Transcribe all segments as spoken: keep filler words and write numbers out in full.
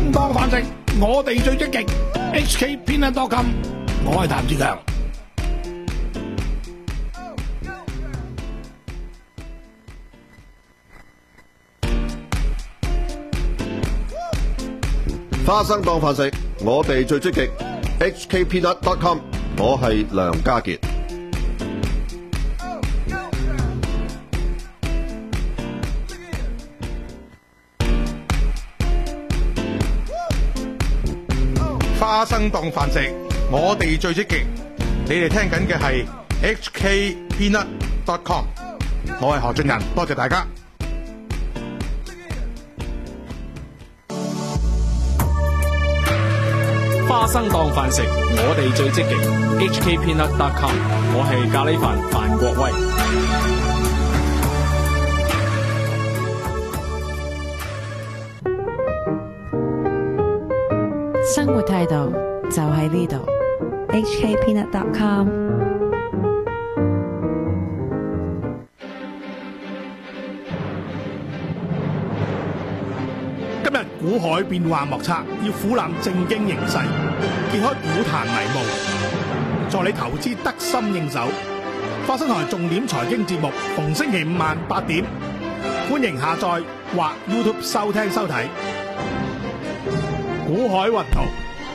生當飯食，我哋最積極。H K Peanut dot com， 我係譚志強。 花生當飯食，我哋最積極。H K Peanut dot com， 我係梁家傑。 花生當飯食，我哋最積極。你哋聽緊嘅係 H K Peanut dot com， 我係何俊仁，多謝大家。 花生當飯食，我哋最積極。H K Peanut dot com， 我係咖喱飯范國威。 生活態度就喺呢度。 H K Peanut dot com。 今日股海變幻莫測，要俯瞰政經形勢，揭開股壇迷霧，助你投資得心應手。花生台重點財經節目，逢星期五晚八點，歡迎下載或 YouTube 收聽收睇。股海雲圖。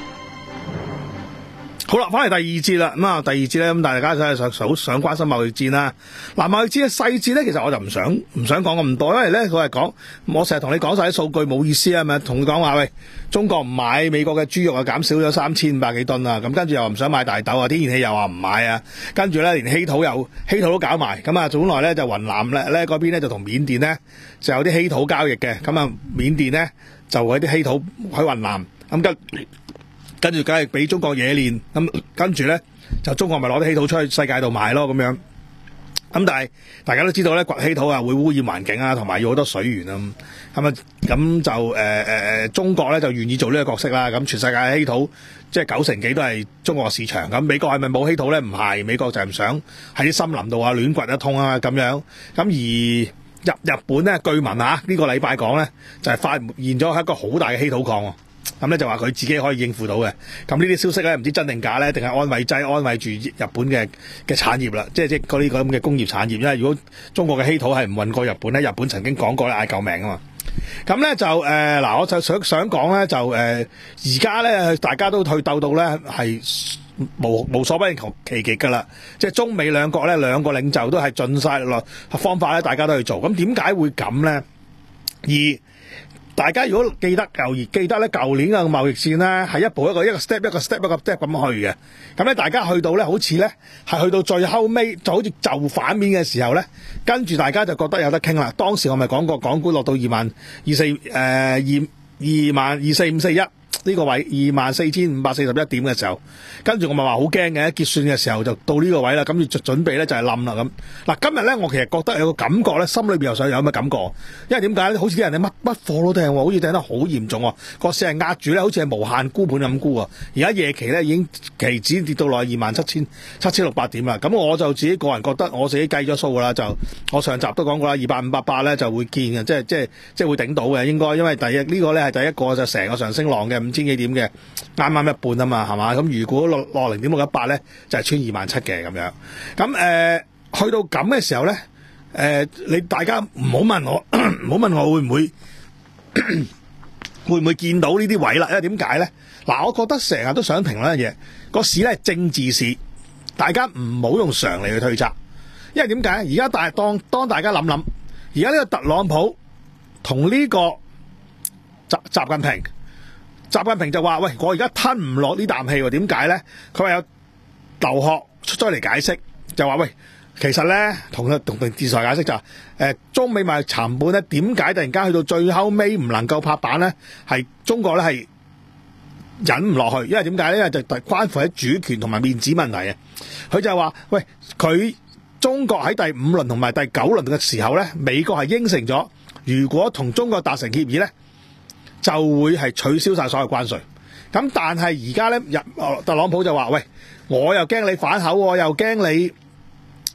好啦，翻嚟第二節啦，咁啊第二節咧，咁大家真係想想想關心貿易戰啦。嗱，貿易戰嘅細節咧，其實我就唔想唔想講咁多，因為咧佢係講，我成日同你講晒啲數據冇意思啊嘛，同你講話喂，中國唔買美國嘅豬肉啊，減少咗三千五百幾噸啊，咁跟住又唔想買大豆啊，天然氣又話唔買啊，跟住咧連稀土又稀土都搞埋，咁啊本來咧就雲南咧咧嗰邊咧就同緬甸咧就有啲稀土交易嘅，咁啊緬甸咧就喺啲稀土喺雲南，咁跟。跟住梗係俾中國冶煉，咁跟住咧就中國咪攞啲稀土出去世界度賣咯咁樣。咁但係大家都知道咧，掘稀土啊會污染環境啊，同埋要好多水源啊。咁啊咁就誒誒誒，中國咧就願意做呢個角色啦。咁全世界嘅稀土即係九成幾都係中國市場。咁美國係咪冇稀土咧？唔係，美國就係唔想喺啲森林度啊亂掘一通啊咁樣。咁而入日本咧，據聞啊呢、呢個禮拜講咧就係、是、發現咗係一個好大嘅稀土礦。咁咧就話佢自己可以應付到嘅，咁呢啲消息咧唔知真定假咧，定係安慰劑安慰住日本嘅嘅產業啦，即係即係嗰啲咁嘅工業產業。因為如果中國嘅稀土係唔運過日本咧，日本曾經講過咧嗌救命啊嘛。咁咧就誒嗱、呃，我就想想講咧就誒而家咧大家都退鬥到咧係無無所不用其極噶啦，即係中美兩國咧兩個領袖都係盡晒落方法咧，大家都去做。咁點解會咁咧？而大家如果記得舊記得咧，舊年嘅貿易戰咧係一步一個一個 step 一個 step 一個 step 咁去嘅。咁咧大家去到咧好似咧係去到最後尾就好似就反面嘅時候咧，跟住大家就覺得有得傾啦。當時我咪講過，港股落到二萬二四誒二二萬二四五四一。呢個位二萬四千五百四十一點嘅時候，跟住我咪話好驚嘅，結算嘅時候就到呢個位啦，咁要準備咧就係冧啦咁。嗱，今日咧我其實覺得有個感覺咧，心裏邊又想有咩感覺，因為點解咧？好似啲人咧乜乜貨都掟喎，好似掟得好嚴重喎，個市係壓住咧，好似係無限沽盤咁沽啊！而家夜期咧已經期指跌到落二萬七千七千六百點啦。咁我就自己個人覺得，我自己計咗數噶啦，就我上集都講過啦，二百五百八咧就會見嘅，即係即係即係會頂到嘅應該，因為第一呢、呢個咧係第一個就成個上升浪嘅。五千幾點嘅，啱啱一半啊嘛，係嘛？咁如果落落零點六一八咧，就係、是、穿二萬七嘅咁樣。咁誒、呃，去到咁嘅時候咧，誒、呃，你大家唔好問我，唔好問我會唔會會唔會見到呢啲位啦？因為點解咧？嗱，我覺得成日都想評論一樣嘢，個市咧係政治市，大家唔好用常理去推測。因為點解？而家大當當大家諗諗，而家呢個特朗普同呢個習習近平。習近平就話：喂，我而家吞唔落呢啖氣喎，點解咧？佢話有劉鶴出咗嚟解釋，就話：喂，其實咧，同同同電視台解釋就係、是，誒、呃，中美貿易談判咧，點解突然間去到最後尾唔能夠拍板咧？係中國咧係忍唔落去，因為點解咧？因為就關乎喺主權同埋面子問題啊！佢就話：喂，佢中國喺第五輪同埋第九輪嘅時候咧，美國係應承咗，如果同中國達成協議咧，就會係取消晒所有關稅，咁但係而家咧，特朗普就話：喂，我又驚你反口，我又驚你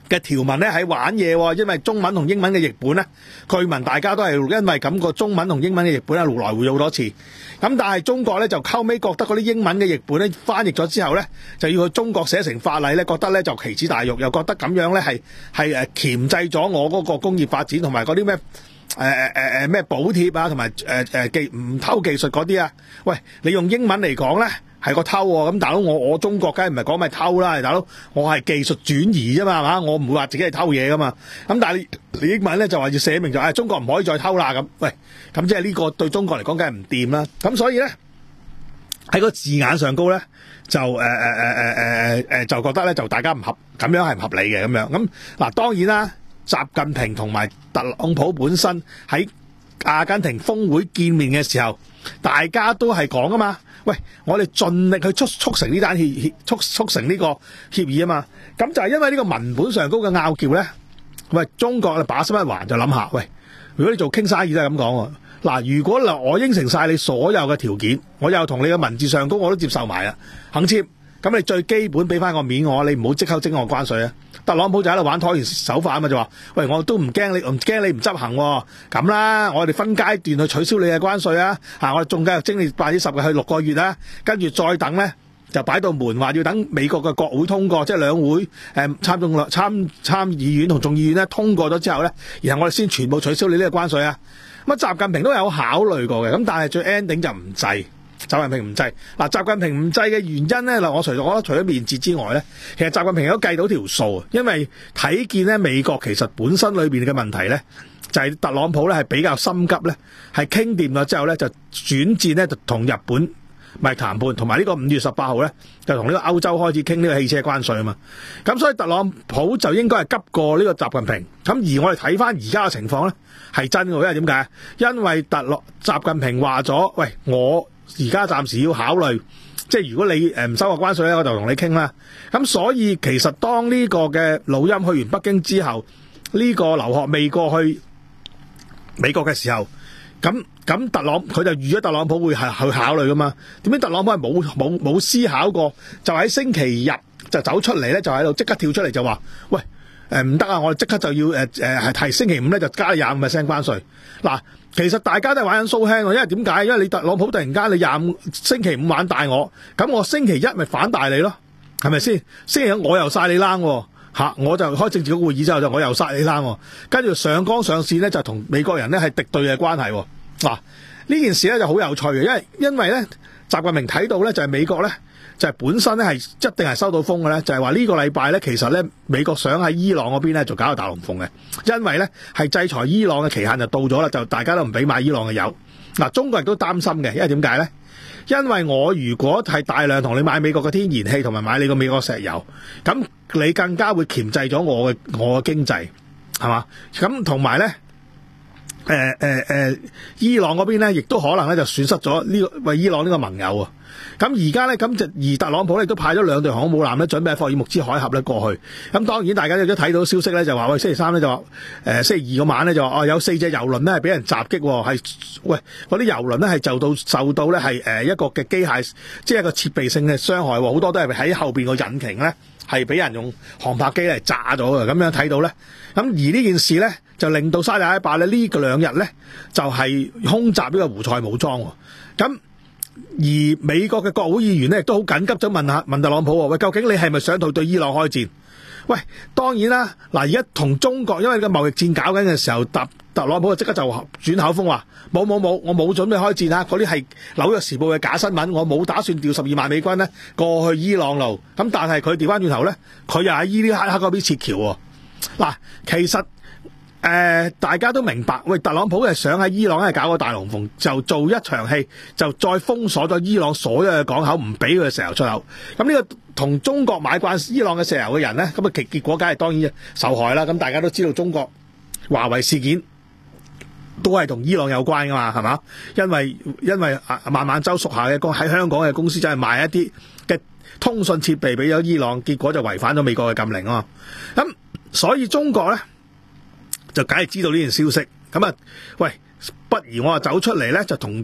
嘅條文咧喺玩嘢喎，因為中文同英文嘅譯本咧，據聞大家都係因為咁個中文同英文嘅譯本係來回好多次。咁但係中國咧就後尾覺得嗰啲英文嘅譯本咧翻譯咗之後咧，就要去中國寫成法例咧，覺得咧就奇恥大辱，又覺得咁樣咧係係誒鉗制咗我嗰個工業發展同埋嗰啲咩誒誒誒誒咩補貼啊，同埋誒誒技唔偷技術嗰啲啊。喂，你用英文嚟講咧？係個偷喎，咁大佬我我中國梗係唔係講咪偷啦，大佬我係技術轉移啫嘛，係嘛？我唔會話自己係偷嘢噶嘛。咁但係你你英文咧就話要寫明就誒、哎、中國唔可以再偷啦咁。喂，咁即係呢個對中國嚟講梗係唔掂啦。咁所以咧喺個字眼上高咧就誒誒誒誒誒誒就覺得咧就大家唔合，咁樣係唔合理嘅咁樣。咁嗱當然啦，習近平同埋特朗普本身喺阿根廷峰會見面嘅時候，大家都係講啊嘛。喂，我哋盡力去促促成呢單協協促促成呢個協議啊嘛，咁就係因為呢個文本上高嘅拗撬咧，喂，中國把心一橫就諗下，喂，如果你做傾生意都係咁講喎，嗱，如果嗱我應承晒你所有嘅條件，我又同你嘅文字上高我都接受埋啊，肯簽，咁你最基本俾翻個面我，你唔好即刻徵我關稅啊！特朗普就喺度玩拖延手法啊嘛，就話：喂，我都唔驚你，唔驚你唔執行喎，咁啦，我哋分階段去取消你嘅關稅啊！嚇，我哋仲繼續徵你百分之十嘅去六個月啦，跟住再等咧就擺到門話要等美國嘅國會通過，即係兩會誒參眾兩參參議院同眾議院咧通過咗之後咧，然後我哋先全部取消你呢個關稅啊！咁啊，習近平都有考慮過嘅，咁但係最 ending 就唔制。習近平唔制嗱，習近平唔制嘅原因咧嗱，我除咗我覺得除咗面子之外咧，其實習近平都計到條數，因為睇見咧美國其實本身裏邊嘅問題咧，就係特朗普咧係比較心急咧，係傾掂咗之後咧就轉戰咧就同日本咪談判，同埋呢個五月十八號咧就同呢個歐洲開始傾呢個汽車關稅啊嘛，咁所以特朗普就應該係急過呢個習近平，咁而我哋睇翻而家嘅情況咧係真嘅，因為點解？因為特朗習近平話咗，喂，我而家暫時要考慮，即係如果你誒唔收我關稅咧，我就同你傾啦。咁所以其實當呢個嘅老欽去完北京之後，呢個留學未過去美國嘅時候，咁咁特朗佢就預咗特朗普會係去考慮噶嘛？點解特朗普係冇冇冇思考過，就喺星期日就走出嚟咧，就喺度即刻跳出嚟就話：喂，誒唔得啊！我哋即刻就要誒誒係提星期五咧就加廿五 percent 關稅。嗱，其實大家都係玩緊蘇輕喎，因為點解？因為你特朗普突然間你廿五星期五玩大我，咁我星期一咪反大你咯，係咪先？星期一我又晒你冷喎，嚇我就開政治局會議之後就我又晒你冷喎，跟住上綱上線咧就同美國人咧係敵對嘅關係喎。嗱，呢件事咧就好有趣嘅，因為因為咧習近平睇到咧就係美國咧。就係本身咧係一定係收到風嘅咧，就係話呢個禮拜咧其實咧美國想喺伊朗嗰邊咧就搞個大龍鳳嘅，因為咧係制裁伊朗嘅期限就到咗啦，就大家都唔俾買伊朗嘅油。嗱，中國人都擔心嘅，因為點解咧？因為我如果係大量同你買美國嘅天然氣同埋買你個美國石油，咁你更加會鉗制咗我嘅我嘅經濟，係嘛？咁同埋咧。誒誒誒，伊朗嗰邊咧，亦都可能咧就損失咗呢、這個為伊朗呢個盟友啊！咁而家咧，咁就而特朗普咧都派咗兩隊航空母艦咧，準備喺霍爾木茲海峽咧過去。咁當然大家亦都睇到消息咧，就話喂星期三咧就話誒、呃、星期二嗰晚咧就話哦有四隻油輪咧係俾人襲擊，係喂嗰啲油輪咧係就到受到咧係誒一個嘅機械，即係一個設備性嘅傷害，好多都係喺後邊個引擎咧係俾人用航拍機嚟炸咗嘅。咁樣睇到咧，咁而呢件事咧。就令到沙特阿拉伯咧呢個兩日咧就係、是、空襲呢個胡塞武裝喎，咁而美國嘅國會議員咧亦都好緊急咁問下問特朗普，喂，究竟你係咪想對對伊朗開戰？喂，當然啦，嗱而家同中國因為個貿易戰搞緊嘅時候，特特朗普就即刻就轉口風話冇冇冇，我冇準備開戰啊！嗰啲係紐約時報嘅假新聞，我冇打算調十二萬美軍咧過去伊朗路。咁但係佢調翻轉頭咧，佢又喺伊拉克嗰邊撤僑喎。嗱，其實。誒、呃，大家都明白，喂，特朗普係想喺伊朗係搞個大龍鳳，就做一場戲，就再封鎖咗伊朗所有嘅港口，唔俾佢嘅石油出口。咁呢個同中國買慣伊朗嘅石油嘅人咧，咁啊結結果梗係當然受害啦。咁大家都知道中國華為事件都係同伊朗有關噶嘛，係嘛？因為因為啊孟晚舟屬下嘅公喺香港嘅公司就係賣一啲嘅通訊設備俾咗伊朗，結果就違反咗美國嘅禁令啊嘛。咁所以中國咧。就梗係知道呢件消息，咁啊，喂，不如我啊走出嚟咧，就同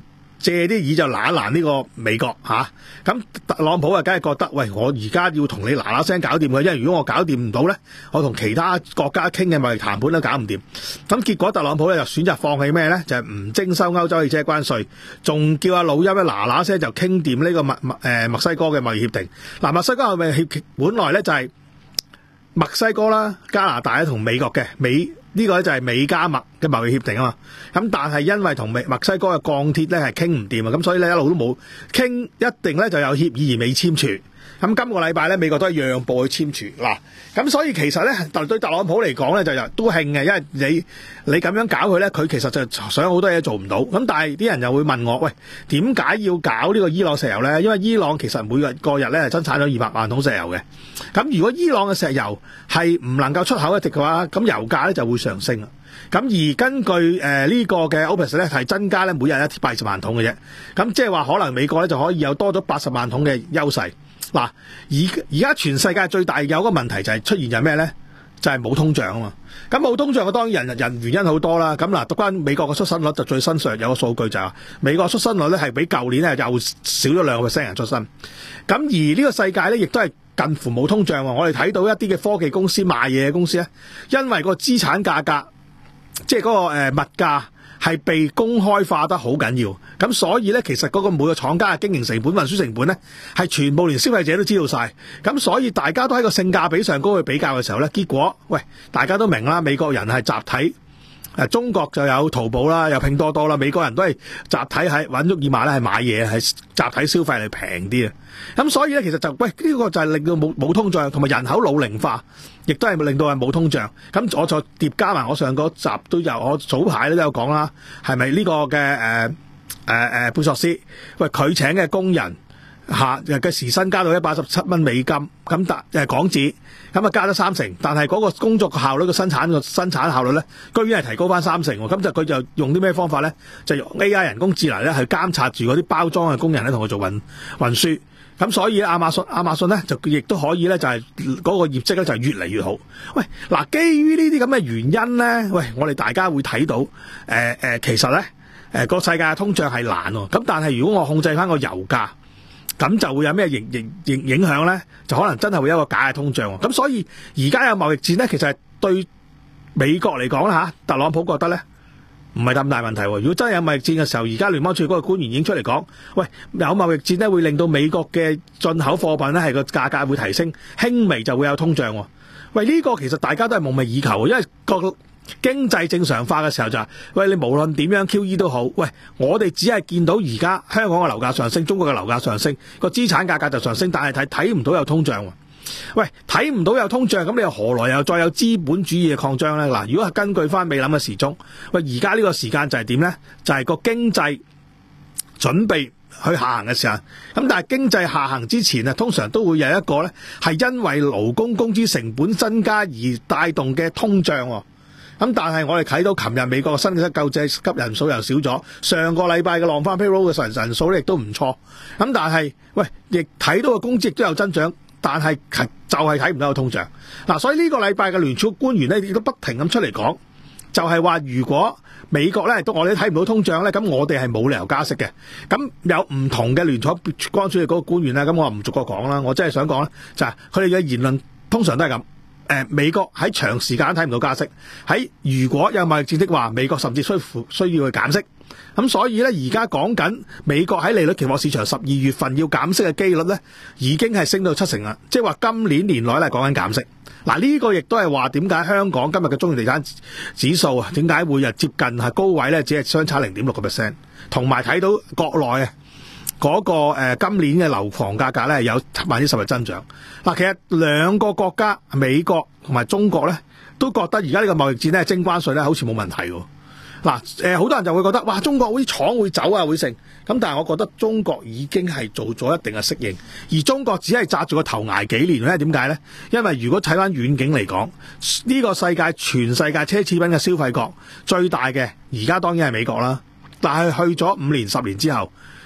借啲意就攔一攔呢個美國嚇。咁、啊、特朗普啊，梗係覺得喂，我而家要同你嗱嗱聲搞掂佢，因為如果我搞掂唔到咧，我同其他國家傾嘅貿易談判都搞唔掂。咁結果特朗普咧就選擇放棄咩咧？就係唔徵收歐洲汽車關稅，仲叫阿老欽咧嗱嗱聲就傾掂呢個墨墨誒墨西哥嘅貿易協定。嗱、啊，墨西哥嘅貿易協定本來咧就係、是。墨西哥啦、加拿大同美國嘅美呢、這個咧就係美加墨嘅貿易協定啊嘛，咁但係因為同美墨西哥嘅鋼鐵咧係傾唔掂啊，咁所以咧一路都冇傾，一定咧就有協議而未簽署。咁今個禮拜咧美國都係讓步去簽署嗱，咁所以其實咧對對特朗普嚟講咧就又都興嘅，因為你你咁樣搞佢咧，佢其實就想好多嘢做唔到。咁但係啲人又會問我，喂，點解要搞呢個伊朗石油咧？因為伊朗其實每個個日咧係生產咗二百萬桶石油嘅。咁如果伊朗嘅石油係唔能夠出口一滴嘅話，咁油價咧就會上升啊。咁而根據誒、呃這個、呢個嘅 OPEC 咧係增加咧每日一八十萬桶嘅啫。咁即係話可能美國咧就可以有多咗八十萬桶嘅優勢。嗱，而而家全世界最大有個問題就係出現就係咩咧？就係、是、冇通脹啊嘛。咁冇通脹嘅當然人人原因好多啦。咁嗱，讀翻美國嘅出生率就最新上有個數據就係、是、美國出生率咧係比舊年咧又少咗兩個 percent 人出生。咁而呢個世界咧亦都係近乎冇通脹。我哋睇到一啲嘅科技公司賣嘢嘅公司咧，因為個資產價格即係嗰個誒物價係被公開化得好緊要，咁所以咧，其實嗰個每個廠家嘅經營成本、運輸成本咧，係全部連消費者都知道晒。咁所以大家都喺個性價比上高去比較嘅時候咧，結果喂，大家都明啦，美國人係集體。誒，中國就有淘寶啦，有拼多多啦，美國人都係集體喺揾沃爾瑪咧係買嘢，係集體消費嚟平啲啊。咁所以咧，其實就喂呢、這個就係令到冇冇通脹，同埋人口老齡化，亦都係令到係冇通脹。咁我再疊加埋我上嗰集都有，我早排都有講啦，係咪呢個嘅誒誒誒貝索斯？喂，佢請嘅工人下嘅時薪加到一百一十七蚊美金，咁但誒港紙。咁啊加咗三成，但係嗰個工作效率嘅生產個生產效率咧，居然係提高翻三成。咁就佢就用啲咩方法咧？就用 A I 人工智能咧，去監察住嗰啲包裝嘅工人咧，同佢做運運輸。咁所以亞馬遜亞馬遜咧就亦都可以咧，就係嗰個業績咧就係越嚟越好。喂，嗱，基於呢啲咁嘅原因咧，喂，我哋大家會睇到誒誒、呃呃，其實咧誒個世界嘅通脹係難喎。咁但係如果我控制翻個油價，咁就會有咩影影影影響咧？就可能真係會有一個假嘅通脹。咁所以而家有貿易戰咧，其實係對美國嚟講啦嚇，特朗普覺得咧唔係咁大問題。如果真係有貿易戰嘅時候，而家聯邦儲嗰個官員已經出嚟講，喂，有貿易戰咧會令到美國嘅進口貨品咧係個價格會提升，輕微就會有通脹。喂，呢個其實大家都係夢寐以求，因為個經濟正常化嘅時候就係、是，喂，你無論點樣 Q E 都好，喂，我哋只係見到而家香港嘅樓價上升，中國嘅樓價上升，個資產價格就上升，但係睇睇唔到有通脹。喂，睇唔到有通脹，咁你又何來又再有資本主義嘅擴張咧？嗱，如果係根據翻美林嘅時鐘，喂，而家呢個時間就係點咧？就係、是、個經濟準備去下行嘅時候，咁但係經濟下行之前啊，通常都會有一個咧係因為勞工工資成本增加而帶動嘅通脹。咁但係我哋睇到琴日美國嘅新嘅救濟急人數又少咗，上個禮拜嘅浪花 payroll 嘅人數咧亦都唔錯。咁但係喂，亦睇到個工資亦都有增長，但係就係睇唔到個通脹。嗱，所以呢個禮拜嘅聯儲官員咧亦都不停咁出嚟講，就係話如果美國咧都我哋睇唔到通脹咧，咁我哋係冇理由加息嘅。咁有唔同嘅聯儲關注嘅嗰個官員咧，咁我唔逐個講啦。我真係想講咧，就係佢哋嘅言論通常都係咁。誒，美國喺長時間睇唔到加息，喺如果有貿易戰的話，美國甚至需需要去減息。咁所以咧，而家講緊美國喺利率期貨市場十二月份要減息嘅機率咧，已經係升到七成啦。即係話今年年內咧講緊減息。嗱，呢個亦都係話點解香港今日嘅中原地產指數啊，點解會日接近係高位咧？只係相差零點六個 percent， 同埋睇到國內啊。嗰、那個、呃、今年嘅樓房價格咧有百分之十嘅增長。嗱，其實兩個國家美國同埋中國咧都覺得而家呢個貿易戰咧徵關稅咧好似冇問題喎。嗱，誒好多人就會覺得哇，中國啲廠會走啊會成咁，但係我覺得中國已經係做咗一定嘅適應，而中國只係紮住個頭捱幾年咧。點解咧？因為如果睇翻遠景嚟講，呢、這個世界全世界奢侈品嘅消費國最大嘅而家當然係美國啦，但係去咗五年十年之後。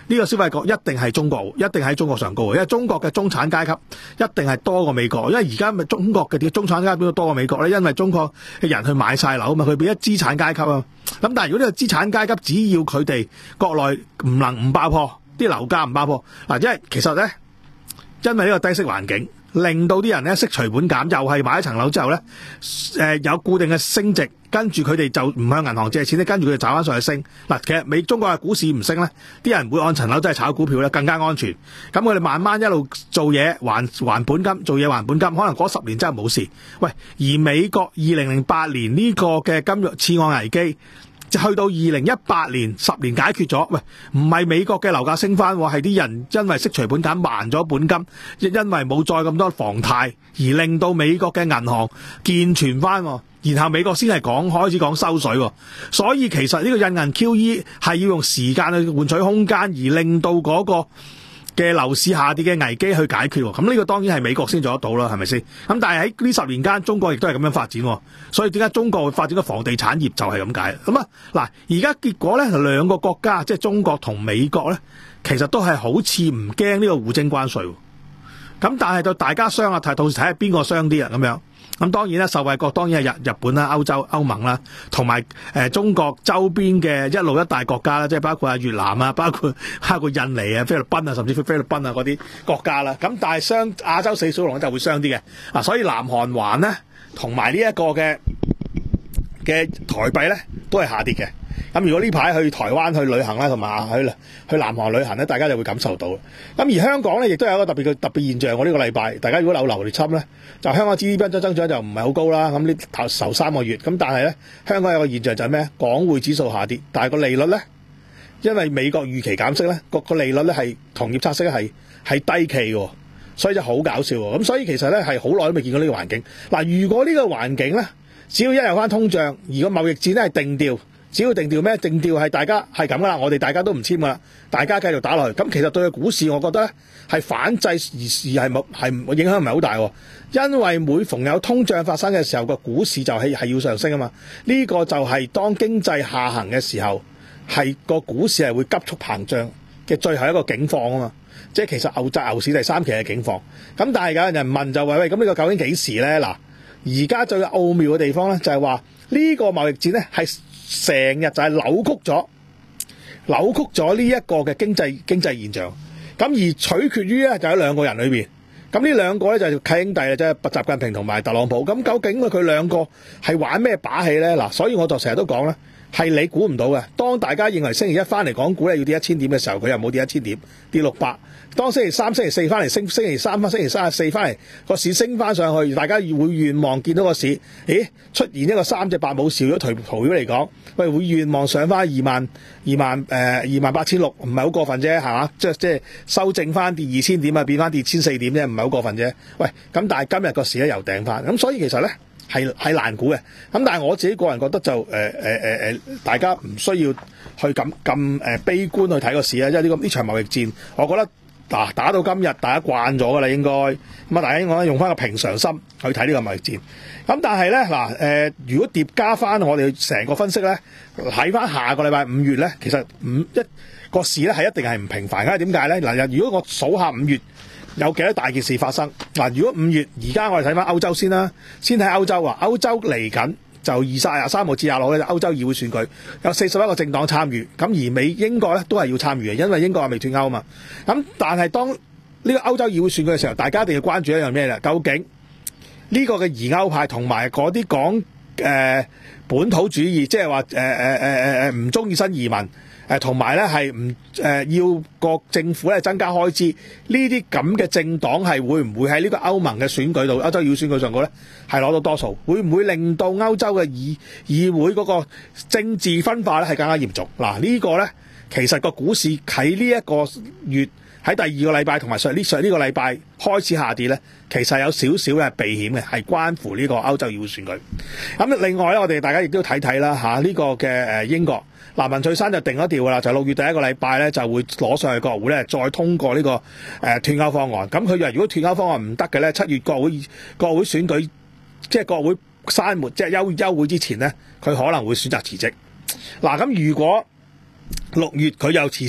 呢個消費國一定係中國，一定喺中國上高嘅，因為中國嘅中產階級一定係多過美國，因為而家咪中國嘅啲中產階級都多過美國咧，因為中國嘅人去買晒樓嘛，佢變咗資產階級啊。咁但係如果呢個資產階級只要佢哋國內唔能唔爆破，啲樓價唔爆破嗱，因為其實咧，因為呢個低息環境。令到啲人咧息除本減，又係買一層樓之後咧，誒、呃、有固定嘅升值，跟住佢哋就唔向銀行借錢咧，跟住佢哋找翻上去升。嗱，其實美中國嘅股市唔升咧，啲人會按層樓真係炒股票咧，更加安全。咁佢哋慢慢一路做嘢還還本金，做嘢還本金，可能嗰十年真係冇事。喂，而美國二零零八年呢個嘅金融次按危機，就去到二零一八年十年解決咗，喂，唔係美國嘅樓價升翻，係啲人因為息除本減還咗本金，亦因為冇再咁多房貸，而令到美國嘅銀行健全翻，然後美國先係講開始講收水，所以其實呢個印銀 Q E 係要用時間去換取空間，而令到嗰個嘅樓市下跌嘅危機去解決，咁呢個當然係美國先做得到啦，係咪先？咁但係喺呢十年間，中國亦都係咁樣發展，所以點解中國會發展個房地產業就係咁解。咁啊，嗱，而家結果咧，兩個國家即係中國同美國咧，其實都係好似唔驚呢個互徵關稅，咁但係到大家傷啊，睇到時睇下邊個傷啲啊咁樣。咁當然啦，受惠國當然係日日本啦、歐洲、歐盟啦，同埋誒中國周邊嘅一路一帶國家啦，即係包括啊越南啊，包括包括印尼啊、菲律賓啊，甚至乎菲律賓啊嗰啲國家啦。咁但係傷亞洲四小龍就會傷啲嘅。嗱，所以南韓環咧，同埋呢一個嘅嘅台幣咧，都係下跌嘅。咁如果呢排去台灣去旅行啦，同埋去去南韓旅行咧，大家就會感受到。咁而香港咧，亦都有一個特別嘅特別現象。我呢個禮拜，大家如果有留意侵咧，就香港 G D P 增長就唔係好高啦。咁呢頭頭三個月，咁但係咧，香港有個現象就係咩？港匯指數下跌，但係個利率咧，因為美國預期減息咧，個個利率咧係同業拆息係係低企嘅，所以就好搞笑喎。咁所以其實咧係好耐都未見過呢個環境。嗱，如果呢個環境咧，只要一有翻通脹，而個貿易戰咧係定調。只要定調咩？定調係大家係咁噶啦，我哋大家都唔簽噶啦，大家繼續打落去。咁其實對個股市，我覺得咧係反制而是係冇係影響唔係好大喎。因為每逢有通脹發生嘅時候，個股市就係係要上升啊嘛。呢個就係當經濟下行嘅時候，係個股市係會急速膨脹嘅最後一個境況啊嘛。即係其實牛債牛市第三期嘅境況。咁但係有人問就話喂，咁呢個究竟幾時咧？嗱，而家最奧妙嘅地方咧就係話呢個貿易戰咧係。成日就係扭曲咗，扭曲咗呢一個嘅經濟經濟現象，咁而取決於咧就喺兩個人裏邊，咁呢兩個咧就係契兄弟啊，即係習近平同埋特朗普，咁究竟佢兩個係玩咩把戲咧？嗱，所以我就成日都講咧，係你估唔到嘅。當大家認為星期一翻嚟港股咧要跌一千點嘅時候，佢又冇跌一千點，跌六百。當星期三、星期四翻嚟升，星期三翻、星期三四翻嚟個市升翻上去，大家會願望見到個市，咦出現一個三隻八冇兆咗圖圖表嚟講，喂會願望上翻二萬、二萬誒、呃、二萬八千六，唔係好過分啫，係嘛？即係即係修正翻跌二千點啊，變翻跌千四點啫，唔係好過分啫。喂，咁但係今日個市咧又頂翻，咁所以其實咧係係難估嘅。咁但係我自己個人覺得就誒誒誒誒，大家唔需要去咁咁誒悲觀去睇個市啊，因為呢個呢場貿易戰，我覺得。嗱，打到今日，大家慣咗噶啦，應該咁啊！大家應該用翻個平常心去睇呢個貿易戰。咁但係咧，嗱，誒，如果疊加翻我哋成個分析咧，睇翻下個禮拜五月咧，其實五一個市咧係一定係唔平凡嘅。點解咧？嗱，如果我數下五月有幾多大件事發生，嗱，如果五月而家我哋睇翻歐洲先啦，先睇歐洲啊，歐洲嚟緊。就二十廿三號至廿六咧，歐洲議會選舉有四十一個政黨參與，咁而美英國咧都係要參與嘅，因為英國係未脫歐嘛。咁但係當呢個歐洲議會選舉嘅時候，大家一定要關注一樣咩咧？究竟呢個嘅疑歐派同埋嗰啲講誒本土主義，即係話誒誒誒誒誒唔中意新移民。誒同埋咧係唔誒要個政府咧增加開支，呢啲咁嘅政黨係會唔會喺呢個歐盟嘅選舉度、歐洲議會選舉上高咧係攞到多數？會唔會令到歐洲嘅議議會嗰個政治分化咧係更加嚴重？嗱、這個、呢個咧其實個股市喺呢一個月喺第二個禮拜同埋上呢上呢個禮拜開始下跌咧，其實有少少嘅避險嘅，係關乎呢個歐洲議會選舉。咁另外咧，我哋大家亦都睇睇啦嚇呢個嘅誒英國。嗱，文翠珊就定咗調㗎啦，就六月第一個禮拜咧就會攞上去國會咧，再通過呢、這個誒、呃、脫歐方案。咁佢話如果脫歐方案唔得嘅咧，七月國會國會選舉即係國會閂門即係休休會之前咧，佢可能會選擇辭職。嗱，咁如果六月佢又辭職，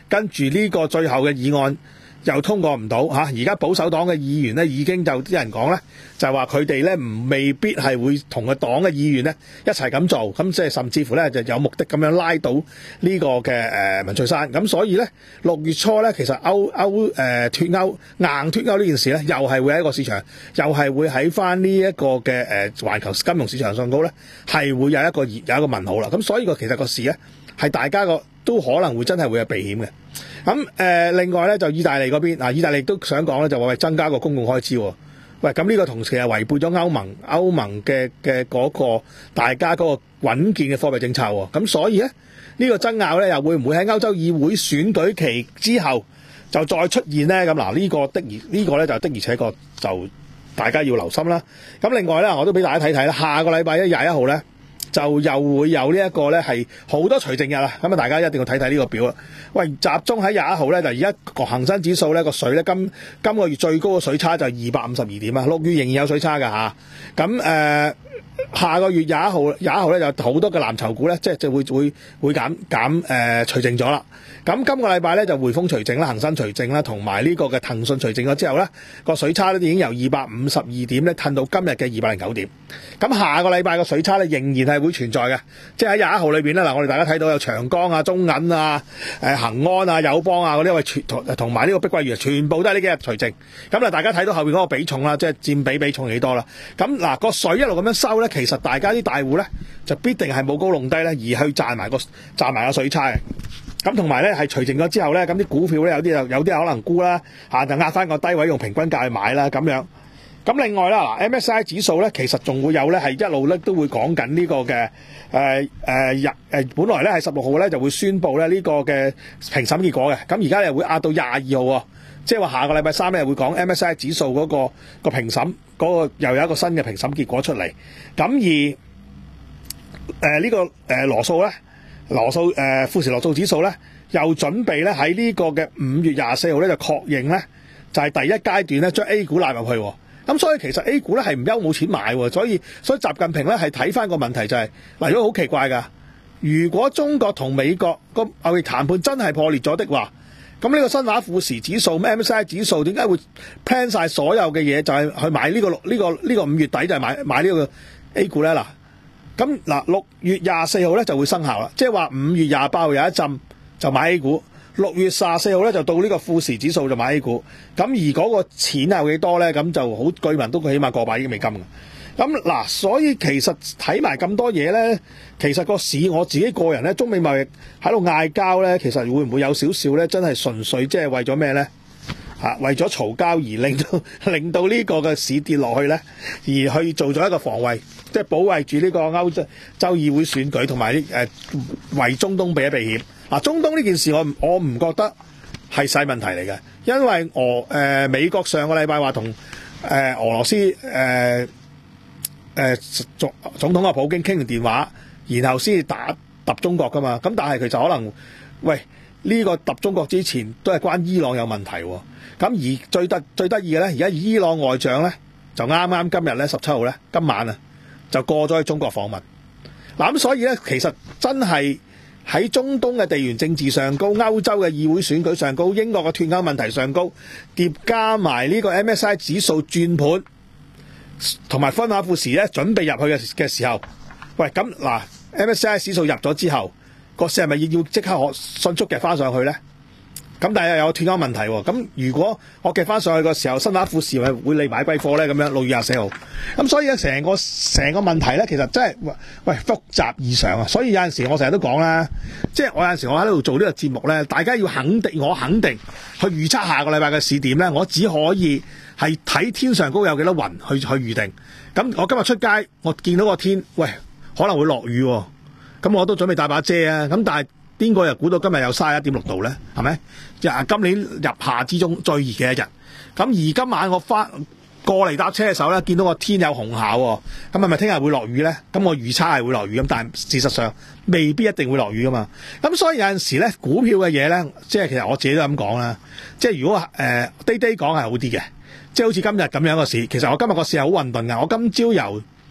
跟住呢個最後嘅議案又通過唔到嚇，而家保守黨嘅議員咧已經就啲人講咧，就話佢哋咧唔未必係會同個黨嘅議員咧一齊咁做，咁即係甚至乎咧就有目的咁樣拉到呢個嘅誒文翠珊，咁所以咧六月初咧其實歐歐誒脱歐硬脱歐呢件事咧，又係會喺一個市場，又係會喺翻呢一個嘅誒環球金融市場上高咧，係會有一個有一個問號啦。咁所以個其實個市咧係大家個都可能會真係會有避險嘅。咁誒、呃，另外咧就意大利嗰邊，嗱意大利都想講咧，就話喂增加個公共開支喎。喂，咁呢個同時係違背咗歐盟歐盟嘅嘅嗰個大家嗰個穩健嘅貨幣政策喎。咁所以咧呢、呢個爭拗咧又會唔會喺歐洲議會選舉期之後就再出現咧？咁嗱呢個的而呢、呢個咧就的而且確就大家要留心啦。咁另外咧我都俾大家睇睇啦，下個禮拜一廿一號咧。就又會有呢一個咧係好多除淨日啦，咁啊大家一定要睇睇呢個表啦。喂，集中喺廿一號咧，就而家個恒生指數咧個水咧今今個月最高嘅水差就二百五十二點啊，六月仍然有水差㗎嚇。咁、啊、誒下個月廿一號廿一號咧就好多嘅藍籌股咧，即係就會會會減減誒除淨咗啦。咁今個禮拜咧就匯豐除淨啦，恒生除淨啦，同埋呢個嘅騰訊除淨咗之後咧，個水差咧已經由二百五十二點咧褪到今日嘅二百零九點。咁下個禮拜個水差咧仍然係會存在嘅，即係喺廿一號裏邊咧嗱，我哋大家睇到有長江啊、中銀啊、誒恒安啊、友邦啊嗰啲位全同埋呢個碧桂園，全部都係呢幾日除淨。咁啊，大家睇到後邊嗰個比重啦，即係佔比比重幾多啦。咁嗱個水一路咁樣收咧，其實大家啲大戶咧就必定係舞高弄低咧，而去賺埋個賺埋個水差嘅。咁同埋咧係除淨咗之後咧，咁啲股票咧有啲就有啲可能沽啦，嚇就壓翻個低位用平均價去買啦咁樣。咁另外啦，嗱 M S C I 指數咧其實仲會有咧係一路咧都會講緊呢個嘅誒誒日誒，本來咧係十六號咧就會宣布咧呢個嘅評審結果嘅，咁而家又會壓到廿二號喎，即係話下個禮拜三咧會講 M S C I 指數嗰個個評審嗰個又有一個新嘅評審結果出嚟，咁而誒、呃這個呃、呢個誒羅素咧。羅素誒富時羅素指數咧，又準備咧喺呢個嘅五月廿四號咧就確認咧，就係、是、第一階段咧將 A 股納入去。咁所以其實 A 股咧係唔憂冇錢買喎，所以所以習近平咧係睇翻個問題就係、是，嗱如果好奇怪㗎，如果中國同美國個貿易談判真係破裂咗的話，咁呢個新華富時指數、M S C I 指數點解會 plan 晒所有嘅嘢就係去買呢、這個呢、這個呢、這個五月底就係買買呢個 A 股咧嗱？咁嗱，六月廿四號咧就會生效啦，即係話五月廿八號有一陣就買 A 股，六月卅四號咧就到呢個富時指數就買 A 股。咁而嗰個錢有幾多咧？咁就好據聞都起碼過百億美金嘅。咁嗱，所以其實睇埋咁多嘢咧，其實個市我自己個人咧，中美貿易喺度嗌交咧，其實會唔會有少少咧？真係純粹即係為咗咩咧？嚇，為咗嘈交而令到令到呢個嘅市跌落去咧，而去做咗一個防衛。即係保衛住呢個歐洲議會選舉，同埋誒為中東避一避險。嗱，中東呢件事我我唔覺得係細問題嚟嘅，因為俄誒、呃、美國上個禮拜話同誒俄羅斯誒誒、呃呃、總總統阿普京傾完電話，然後先至打揼中國噶嘛。咁但係佢就可能喂呢、呢個揼中國之前都係關伊朗有問題喎。咁而最得最得意嘅咧，而家伊朗外長咧就啱啱今日咧十七號咧今晚啊，就過咗去中國訪問。嗱，咁所以咧，其實真係喺中東嘅地緣政治上高、歐洲嘅議會選舉上高、英國嘅脫歐問題上高，疊加埋呢個 M S C I 指數轉盤，同埋分華富時咧準備入去嘅嘅時候，喂咁嗱 M S C I 指數入咗之後，個市係咪要即刻可迅速嘅翻上去咧？咁但係又有脫歐問題喎，咁如果我夾翻上去嘅時候，新華富時咪會利買貴貨咧？咁樣六月廿四號，咁所以咧成個成個問題咧，其實真係喂複雜異常啊！所以有陣時我成日都講啦，即係我有陣時我喺度做呢個節目咧，大家要肯定我肯定去預測下個禮拜嘅市點咧，我只可以係睇天上高有幾多雲去去預定。咁我今日出街，我見到個天，喂可能會落雨喎，咁我都準備帶把遮啊！咁但係邊個又估到今日有卅一點六度咧？係咪？今年入夏之中最熱嘅一日。咁而今晚我翻過嚟搭車嘅時候咧，見到個天有紅霞喎。咁係咪聽日會落雨咧？咁我預測係會落雨咁，但係事實上未必一定會落雨噶嘛。咁所以有陣時咧，股票嘅嘢咧，即係其實我自己都咁講啦。即係如果誒 day day 講係好啲嘅，即係好似今日咁樣個市。其實我今日個市係好混沌㗎。我今朝由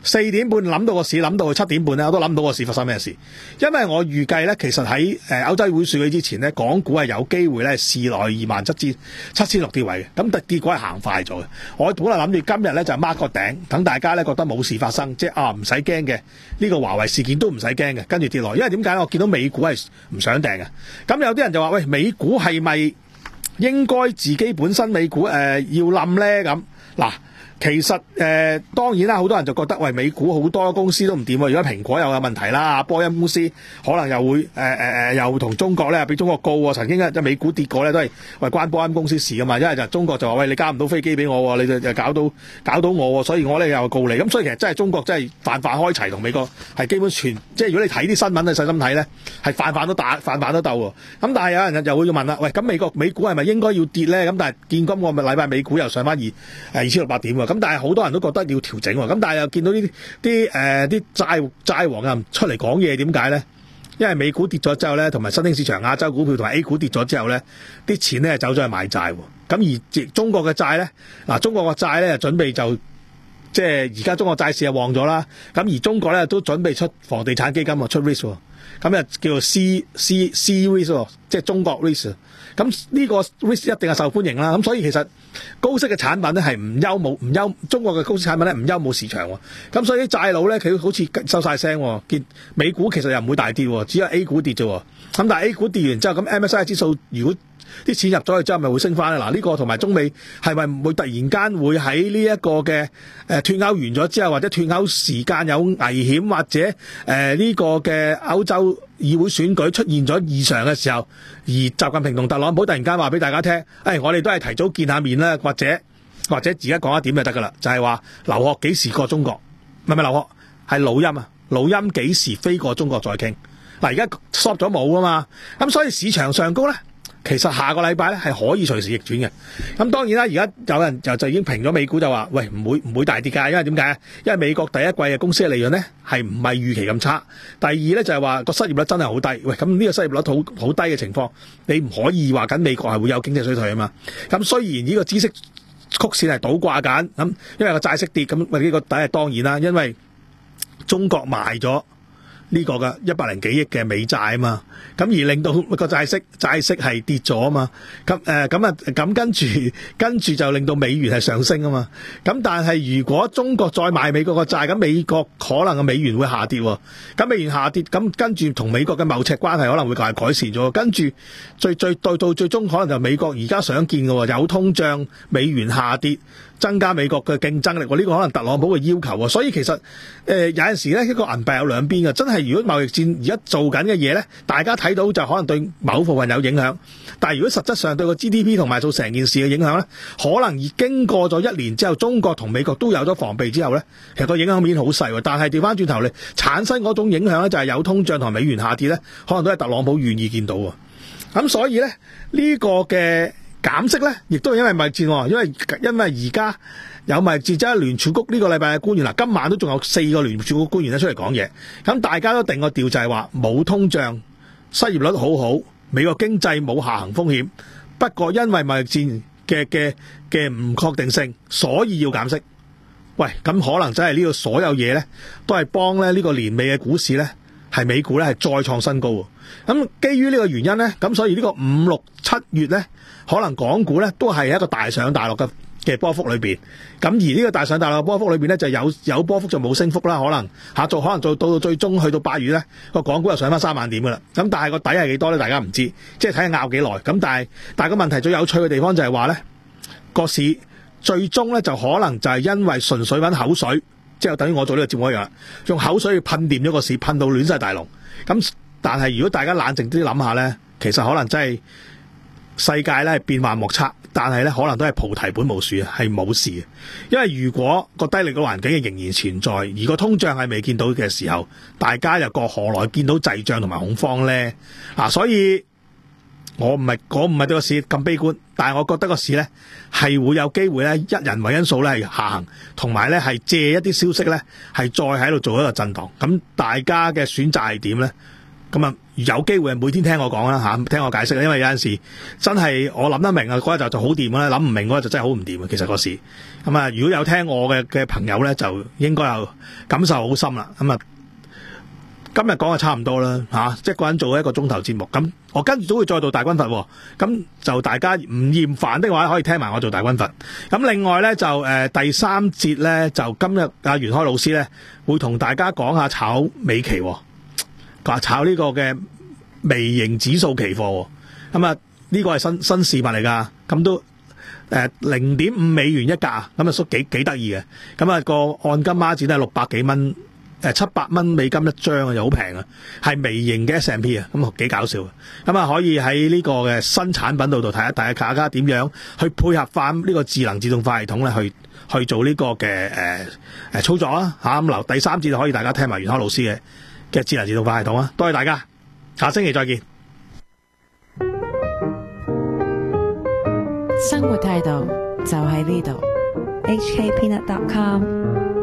四點半諗到個市，諗到去七點半咧，我都諗唔到個市發生咩事。因為我預計咧，其實喺誒歐洲會選舉之前咧，港股係有機會咧試落二萬七千七千六啲位嘅。咁但結果係行快咗嘅。我本來諗住今日咧就 mark 個頂，等大家咧覺得冇事發生，即係啊唔使驚嘅，呢個華為事件都唔使驚嘅，跟住跌落。因為點解咧？我見到美股係唔想掟嘅。咁有啲人就話：喂，美股係咪應該自己本身美股誒、呃、要冧咧？咁嗱。其實誒、呃、當然啦，好多人就覺得喂美股好多公司都唔掂喎，如果蘋果又有問題啦，波音公司可能又會誒誒誒又同中國咧俾中國告喎，曾經一美股跌過咧都係喂關波音公司事噶嘛，因為就中國就話喂你交唔到飛機俾我喎，你就就搞到搞到我喎，所以我咧又告你，咁所以其實真係中國真係泛泛開齊同美國係基本全，即係如果你睇啲新聞你細心睇咧係泛泛都打泛泛都鬥喎，咁但係有人又會問啦，喂咁美國美股係咪應該要跌咧？咁但係見今個禮拜美股又上翻二誒二千六百點喎。咁但係好多人都覺得要調整喎，咁但係又見到呢啲啲誒啲債債王又出嚟講嘢，點解咧？因為美股跌咗之後咧，同埋新興市場亞洲股票同埋 A 股跌咗之後咧，啲錢咧走咗去買債喎。咁而中國嘅債咧，嗱中國嘅債咧就準備就即係而家中國債市又旺咗啦。咁而中國咧都準備出房地產基金喎，出 risk 喎。咁就叫做 C C C risk 喎，即係中國 risk。咁呢個 risk 一定係受歡迎啦。咁所以其實高息嘅產品咧係唔憂冇唔憂，中國嘅高息產品咧唔憂冇市場喎。咁所以啲債佬咧佢好似收晒聲喎，見美股其實又唔會大跌喎，只有 A 股跌啫。咁但係 A 股跌完之後，咁 M S C I 指數如果啲錢入咗去之後，咪會升翻咧？嗱，呢個同埋中美係咪唔會突然間會喺呢一個嘅誒脫歐完咗之後，或者脫歐時間有危險，或者誒呢、呃這個嘅歐洲議會選舉出現咗異常嘅時候，而習近平同特朗普突然間話俾大家聽，誒、哎、我哋都係提早見下面啦，或者或者而家講一點就得噶啦，就係、是、話劉鶴幾時過中國？唔係唔係劉鶴，係老欽啊，老欽幾時飛過中國再傾？嗱，而家 stop 咗冇啊嘛，咁所以市場上高咧。其實下個禮拜咧係可以隨時逆轉嘅，咁當然啦，而家有人就就已經評咗美股就話，喂唔會唔會大跌㗎，因為點解？因為美國第一季嘅公司嘅利潤咧係唔係預期咁差，第二咧就係話個失業率真係好低，喂咁呢個失業率好好低嘅情況，你唔可以話緊美國係會有經濟衰退啊嘛，咁雖然呢個孳息曲線係倒掛緊，咁因為個債息跌，咁喂呢個第一當然啦，因為中國賣咗。呢個嘅一百零幾億嘅美債啊嘛，咁而令到個債息債息係跌咗啊嘛，咁誒咁啊咁跟住跟住就令到美元係上升啊嘛，咁但係如果中國再買美國個債，咁美國可能個美元會下跌喎，咁美元下跌，咁跟住同美國嘅貿赤關係可能會改改善咗，跟住最最到到最終可能就美國而家想見嘅喎，有通脹，美元下跌。增加美國嘅競爭力，呢、這個可能特朗普嘅要求喎，所以其實誒、呃、有陣時咧，一個銀幣有兩邊嘅，真係如果貿易戰而家做緊嘅嘢咧，大家睇到就可能對某部分有影響，但係如果實質上對個 G D P 同埋做成件事嘅影響咧，可能而經過咗一年之後，中國同美國都有咗防備之後咧，其實個影響面好細喎，但係調翻轉頭嚟產生嗰種影響咧，就係有通脹同美元下跌咧，可能都係特朗普願意見到喎，咁所以咧呢、這個嘅。減息咧，亦都係因為貿易戰，因為因為而家有貿易戰，即係聯儲局呢個禮拜嘅官員嗱，今晚都仲有四個聯儲局官員咧出嚟講嘢，咁大家都定個調就係話冇通脹，失業率好好，美國經濟冇下行風險，不過因為貿易戰嘅嘅嘅唔確定性，所以要減息。喂，咁可能真係呢個所有嘢咧，都係幫咧呢個年尾嘅股市咧，係美股咧係再創新高喎。咁基於呢個原因咧，咁所以呢個五六七月咧，可能港股咧都係一個大上大落嘅嘅波幅裏邊。咁而呢個大上大落嘅波幅裏邊咧，就有有波幅就冇升幅啦。可能下做可能做到到最終去到八月咧，個港股又上翻三萬點噶啦。咁但係個底係幾多咧？大家唔知，即係睇下拗幾耐。咁但係但係個問題最有趣嘅地方就係話咧，個市最終咧就可能就係因為純粹揾口水，即係等於我做呢個節目一樣，用口水去噴掂咗個市，噴到亂晒大龍。咁但係如果大家冷靜啲諗下咧，其實可能真係世界咧係變幻莫測，但係咧可能都係菩提本無樹啊，係冇事嘅。因為如果個低利率環境係仍然存在，而個通脹係未見到嘅時候，大家又過何來見到滯脹同埋恐慌咧？啊，所以我唔係我唔係對個市咁悲觀，但係我覺得個市咧係會有機會咧一人為因素咧係下行，同埋咧係借一啲消息咧係再喺度做一個震盪。咁大家嘅選擇係點咧？ 咁啊，有機會每天聽我講啦嚇，聽我解釋，因為有陣時真係我諗得明啊，嗰日就就好掂啦，諗唔明嗰日就真係好唔掂啊。其實個事咁啊，如果有聽我嘅嘅朋友咧，就應該有感受好深啦。咁啊，今日講就差唔多啦嚇，即係個人做一個鐘頭節目，咁我跟住都會再做大軍閥，咁就大家唔厭煩的話，可以聽埋我做大軍閥。咁另外咧就誒、呃、第三節咧，就今日阿袁開老師咧會同大家講下炒美期。話炒呢個嘅微型指數期貨，咁啊呢個係新新事物嚟噶，咁都誒零點五美元一格啊，咁啊都幾幾得意嘅，咁啊個按金孖展都係六百幾蚊，誒七百蚊美金一張啊，又好平啊，係微型嘅 S and P 啊，咁啊幾搞笑，咁啊可以喺呢個嘅新產品度度睇下，睇下大家點樣去配合翻呢個智能自動化系統咧，去去做呢個嘅誒誒操作啦嚇。咁留第三節就可以大家聽埋袁開老師嘅嘅智能自動化系統啊！多謝大家，下星期再見。 生活態度就喺呢度。 H K Peanut dot com